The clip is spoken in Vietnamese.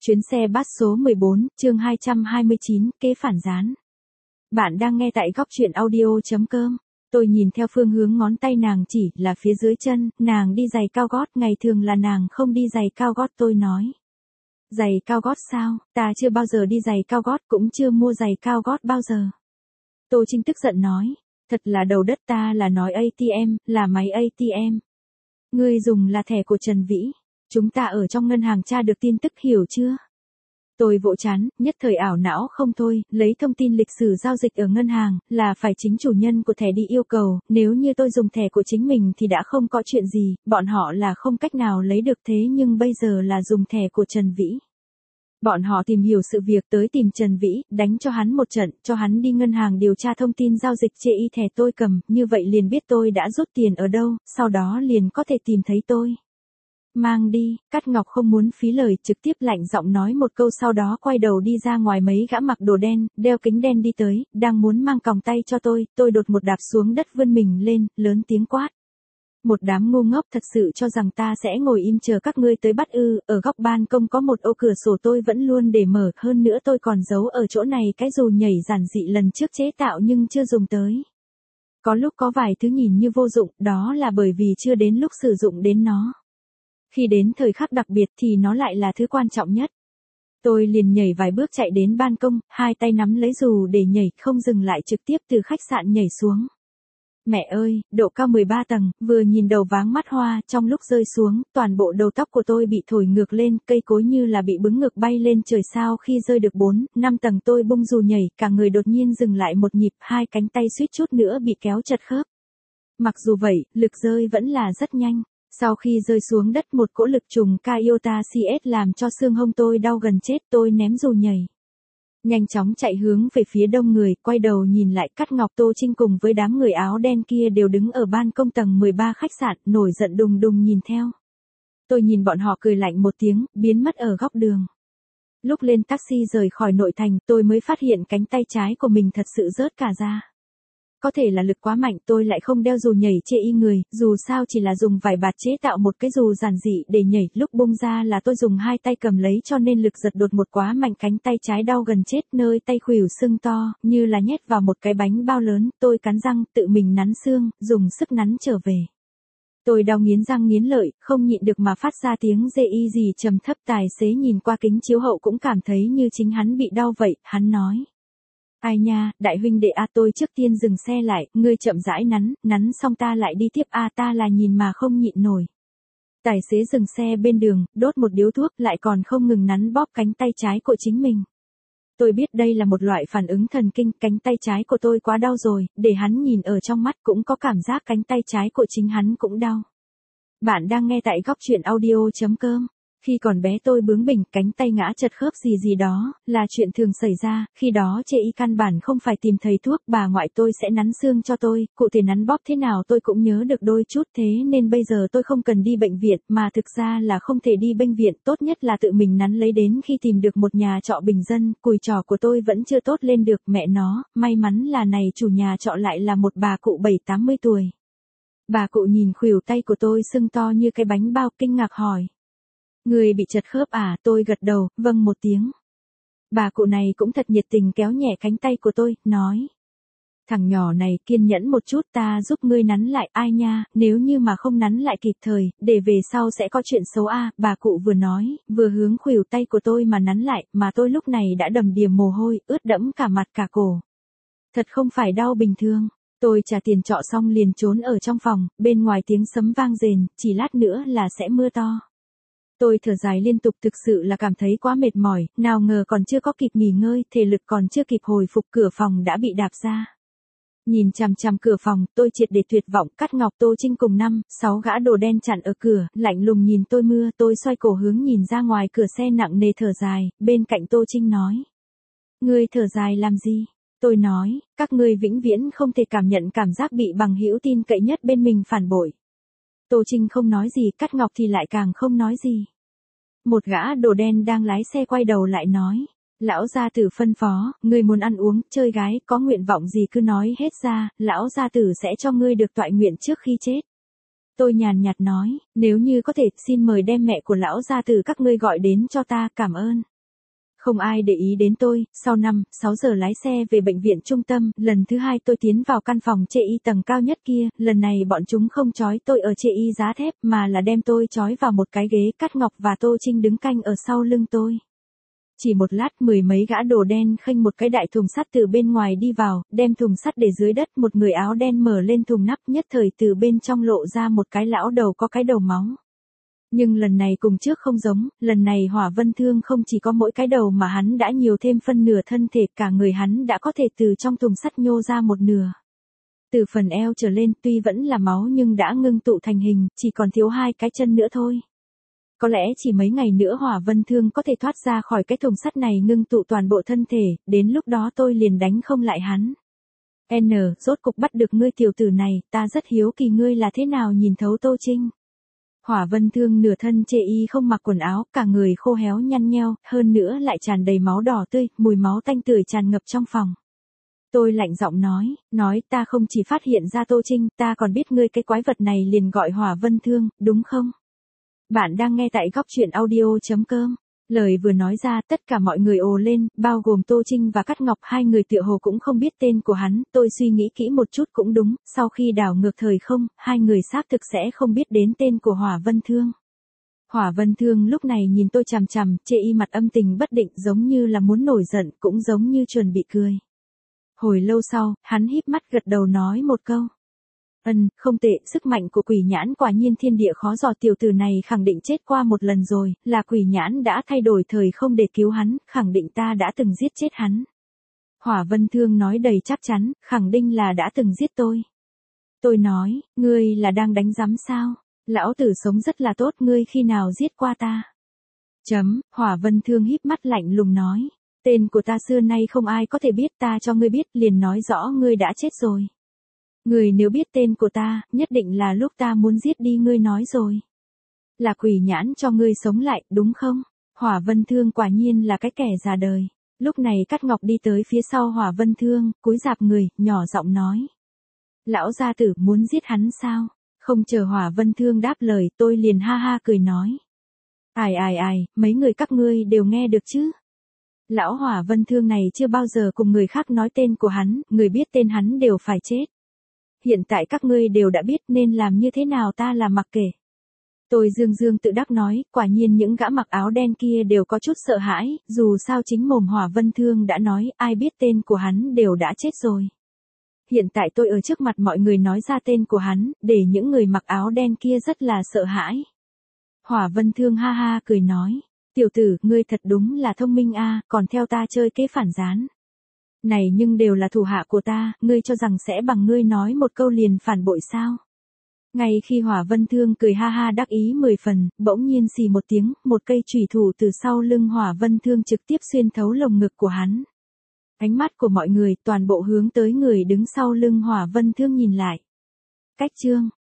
Chuyến xe bus số 14, chương 229, kế phản gián. Bạn đang nghe tại góc truyện audio.com. Tôi nhìn theo phương hướng ngón tay nàng chỉ là phía dưới chân, nàng đi giày cao gót, ngày thường là nàng không đi giày cao gót. Tôi nói. Giày cao gót sao, ta chưa bao giờ đi giày cao gót, cũng chưa mua giày cao gót bao giờ. Tô Trinh tức giận nói. Thật là đầu đất, ta là nói ATM, là máy ATM. Ngươi dùng là thẻ của Trần Vĩ. Chúng ta ở trong ngân hàng tra được tin tức, hiểu chưa? Tôi vỗ chán, nhất thời ảo não không thôi, lấy thông tin lịch sử giao dịch ở ngân hàng, là phải chính chủ nhân của thẻ đi yêu cầu, nếu như tôi dùng thẻ của chính mình thì đã không có chuyện gì, bọn họ là không cách nào lấy được, thế nhưng bây giờ là dùng thẻ của Trần Vĩ. Bọn họ tìm hiểu sự việc tới tìm Trần Vĩ, đánh cho hắn một trận, cho hắn đi ngân hàng điều tra thông tin giao dịch chê y thẻ tôi cầm, như vậy liền biết tôi đã rút tiền ở đâu, sau đó liền có thể tìm thấy tôi. Mang đi, Cát Ngọc không muốn phí lời, trực tiếp lạnh giọng nói một câu, sau đó quay đầu đi ra ngoài. Mấy gã mặc đồ đen, đeo kính đen đi tới, đang muốn mang còng tay cho tôi đột một đạp xuống đất, vươn mình lên, lớn tiếng quát. Một đám ngu ngốc, thật sự cho rằng ta sẽ ngồi im chờ các ngươi tới bắt ư? Ở góc ban công có một ô cửa sổ tôi vẫn luôn để mở, hơn nữa tôi còn giấu ở chỗ này cái dù nhảy giản dị lần trước chế tạo nhưng chưa dùng tới. Có lúc có vài thứ nhìn như vô dụng, đó là bởi vì chưa đến lúc sử dụng đến nó. Khi đến thời khắc đặc biệt thì nó lại là thứ quan trọng nhất. Tôi liền nhảy vài bước chạy đến ban công, hai tay nắm lấy dù để nhảy, không dừng lại, trực tiếp từ khách sạn nhảy xuống. Mẹ ơi, độ cao 13 tầng, vừa nhìn đầu váng mắt hoa, trong lúc rơi xuống, toàn bộ đầu tóc của tôi bị thổi ngược lên, cây cối như là bị bứng ngược bay lên trời sao. Khi rơi được 4, 5 tầng tôi bung dù nhảy, cả người đột nhiên dừng lại một nhịp, hai cánh tay suýt chút nữa bị kéo chật khớp. Mặc dù vậy, lực rơi vẫn là rất nhanh. Sau khi rơi xuống đất, một cỗ lực trùng Kaiota CS làm cho xương hông tôi đau gần chết, tôi ném dù nhảy. Nhanh chóng chạy hướng về phía đông người, quay đầu nhìn lại, Cát Ngọc, Tô Trinh cùng với đám người áo đen kia đều đứng ở ban công tầng 13 khách sạn, nổi giận đùng đùng nhìn theo. Tôi nhìn bọn họ cười lạnh một tiếng, biến mất ở góc đường. Lúc lên taxi rời khỏi nội thành, tôi mới phát hiện cánh tay trái của mình thật sự rớt cả ra. Có thể là lực quá mạnh, tôi lại không đeo dù nhảy chê y người, dù sao chỉ là dùng vải bạt chế tạo một cái dù giản dị để nhảy, lúc bung ra là tôi dùng hai tay cầm lấy cho nên lực giật đột một quá mạnh, cánh tay trái đau gần chết, nơi tay khuỷu sưng to, như là nhét vào một cái bánh bao lớn. Tôi cắn răng, tự mình nắn xương, dùng sức nắn trở về. Tôi đau nghiến răng nghiến lợi, không nhịn được mà phát ra tiếng dê y gì trầm thấp. Tài xế nhìn qua kính chiếu hậu cũng cảm thấy như chính hắn bị đau vậy, hắn nói. Ai nha, đại huynh đệ a, tôi trước tiên dừng xe lại, ngươi chậm rãi nắn xong ta lại đi tiếp a, ta là nhìn mà không nhịn nổi. Tài xế dừng xe bên đường, đốt một điếu thuốc, lại còn không ngừng nắn bóp cánh tay trái của chính mình. Tôi biết đây là một loại phản ứng thần kinh, cánh tay trái của tôi quá đau rồi, để hắn nhìn ở trong mắt cũng có cảm giác cánh tay trái của chính hắn cũng đau. Bạn đang nghe tại góc truyện audio.com. Khi còn bé tôi bướng bỉnh, cánh tay ngã chật khớp gì đó, là chuyện thường xảy ra, khi đó chê y căn bản không phải tìm thầy thuốc, bà ngoại tôi sẽ nắn xương cho tôi, cụ thể nắn bóp thế nào tôi cũng nhớ được đôi chút, thế nên bây giờ tôi không cần đi bệnh viện, mà thực ra là không thể đi bệnh viện, tốt nhất là tự mình nắn lấy. Đến khi tìm được một nhà trọ bình dân, cùi trò của tôi vẫn chưa tốt lên được, mẹ nó, may mắn là này chủ nhà trọ lại là một bà cụ 70-80 tuổi. Bà cụ nhìn khuỷu tay của tôi sưng to như cái bánh bao, kinh ngạc hỏi. Người bị chật khớp à? Tôi gật đầu, vâng một tiếng. Bà cụ này cũng thật nhiệt tình, kéo nhẹ cánh tay của tôi, nói. Thằng nhỏ này, kiên nhẫn một chút, ta giúp ngươi nắn lại. Ai nha, nếu như mà không nắn lại kịp thời, để về sau sẽ có chuyện xấu a. Bà cụ vừa nói, vừa hướng khuỷu tay của tôi mà nắn lại, mà tôi lúc này đã đầm đìa mồ hôi, ướt đẫm cả mặt cả cổ. Thật không phải đau bình thường. Tôi trả tiền trọ xong liền trốn ở trong phòng, bên ngoài tiếng sấm vang rền, chỉ lát nữa là sẽ mưa to. Tôi thở dài liên tục, thực sự là cảm thấy quá mệt mỏi, nào ngờ còn chưa có kịp nghỉ ngơi, thể lực còn chưa kịp hồi phục, cửa phòng đã bị đạp ra. Nhìn chằm chằm cửa phòng, tôi triệt để tuyệt vọng. Cát Ngọc, Tô Trinh cùng 5-6 gã đồ đen chặn ở cửa, lạnh lùng nhìn tôi mưa. Tôi xoay cổ hướng nhìn ra ngoài cửa xe, nặng nề thở dài, bên cạnh Tô Trinh nói. Ngươi thở dài làm gì? Tôi nói, các ngươi vĩnh viễn không thể cảm nhận cảm giác bị bằng hữu tin cậy nhất bên mình phản bội. Tô Trinh không nói gì, Cát Ngọc thì lại càng không nói gì. Một gã đồ đen đang lái xe quay đầu lại nói. Lão gia tử phân phó, ngươi muốn ăn uống, chơi gái, có nguyện vọng gì cứ nói hết ra, lão gia tử sẽ cho ngươi được toại nguyện trước khi chết. Tôi nhàn nhạt nói, nếu như có thể, xin mời đem mẹ của lão gia tử các ngươi gọi đến cho ta, cảm ơn. Không ai để ý đến tôi, sau 5-6 giờ lái xe về bệnh viện trung tâm, lần thứ 2 tôi tiến vào căn phòng chê y tầng cao nhất kia, lần này bọn chúng không trói tôi ở chê y giá thép mà là đem tôi trói vào một cái ghế, Cát Ngọc và Tô Trinh đứng canh ở sau lưng tôi. Chỉ một lát 10 mấy gã đồ đen khênh một cái đại thùng sắt từ bên ngoài đi vào, đem thùng sắt để dưới đất, một người áo đen mở lên thùng nắp, nhất thời từ bên trong lộ ra một cái lão đầu có cái đầu máu. Nhưng lần này cùng trước không giống, lần này Hỏa Vân Thương không chỉ có mỗi cái đầu mà hắn đã nhiều thêm phân nửa thân thể, cả người hắn đã có thể từ trong thùng sắt nhô ra một nửa. Từ phần eo trở lên tuy vẫn là máu nhưng đã ngưng tụ thành hình, chỉ còn thiếu 2 cái chân nữa thôi. Có lẽ chỉ mấy ngày nữa Hỏa Vân Thương có thể thoát ra khỏi cái thùng sắt này ngưng tụ toàn bộ thân thể, đến lúc đó tôi liền đánh không lại hắn. Rốt cục bắt được ngươi tiểu tử này, ta rất hiếu kỳ ngươi là thế nào nhìn thấu Tô Trinh. Hỏa Vân Thương nửa thân chê y không mặc quần áo, cả người khô héo nhăn nheo, hơn nữa lại tràn đầy máu đỏ tươi, mùi máu tanh tưởi tràn ngập trong phòng. Tôi lạnh giọng nói ta không chỉ phát hiện ra Tô Trinh, ta còn biết ngươi cái quái vật này liền gọi Hỏa Vân Thương, đúng không? Bạn đang nghe tại góc truyện audio.com. Lời vừa nói ra tất cả mọi người ồ lên, bao gồm Tô Trinh và Cát Ngọc, hai người tựa hồ cũng không biết tên của hắn, tôi suy nghĩ kỹ một chút cũng đúng, sau khi đảo ngược thời không, hai người xác thực sẽ không biết đến tên của Hỏa Vân Thương. Hỏa Vân Thương lúc này nhìn tôi chằm chằm, chê y mặt âm tình bất định giống như là muốn nổi giận cũng giống như chuẩn bị cười. Hồi lâu sau, hắn híp mắt gật đầu nói một câu. Không tệ, sức mạnh của quỷ nhãn quả nhiên thiên địa khó dò, tiểu tử này khẳng định chết qua một lần rồi, là quỷ nhãn đã thay đổi thời không để cứu hắn, khẳng định ta đã từng giết chết hắn. Hỏa Vân Thương nói đầy chắc chắn, khẳng định là đã từng giết tôi. Tôi nói, ngươi là đang đánh giám sao? Lão tử sống rất là tốt, ngươi khi nào giết qua ta? Hỏa Vân Thương híp mắt lạnh lùng nói, tên của ta xưa nay không ai có thể biết, ta cho ngươi biết liền nói rõ ngươi đã chết rồi. Ngươi nếu biết tên của ta, nhất định là lúc ta muốn giết đi ngươi nói rồi. Là quỷ nhãn cho ngươi sống lại, đúng không? Hỏa Vân Thương quả nhiên là cái kẻ già đời. Lúc này Cát Ngọc đi tới phía sau Hỏa Vân Thương, cúi rạp người, nhỏ giọng nói. Lão gia tử muốn giết hắn sao? Không chờ Hỏa Vân Thương đáp lời, tôi liền ha ha cười nói. Ai, mấy người các ngươi đều nghe được chứ? Lão Hỏa Vân Thương này chưa bao giờ cùng người khác nói tên của hắn, người biết tên hắn đều phải chết. Hiện tại các ngươi đều đã biết nên làm như thế nào ta là mặc kệ. Tôi dương tự đắc nói, quả nhiên những gã mặc áo đen kia đều có chút sợ hãi, dù sao chính mồm Hỏa Vân Thương đã nói, ai biết tên của hắn đều đã chết rồi. Hiện tại tôi ở trước mặt mọi người nói ra tên của hắn, để những người mặc áo đen kia rất là sợ hãi. Hỏa Vân Thương ha ha cười nói, tiểu tử, ngươi thật đúng là thông minh a, còn theo ta chơi kế phản gián. Này nhưng đều là thủ hạ của ta, ngươi cho rằng sẽ bằng ngươi nói một câu liền phản bội sao? Ngay khi Hỏa Vân Thương cười ha ha đắc ý 10 phần, bỗng nhiên xì một tiếng, một cây chùy thủ từ sau lưng Hỏa Vân Thương trực tiếp xuyên thấu lồng ngực của hắn. Ánh mắt của mọi người toàn bộ hướng tới người đứng sau lưng Hỏa Vân Thương nhìn lại. Cách chương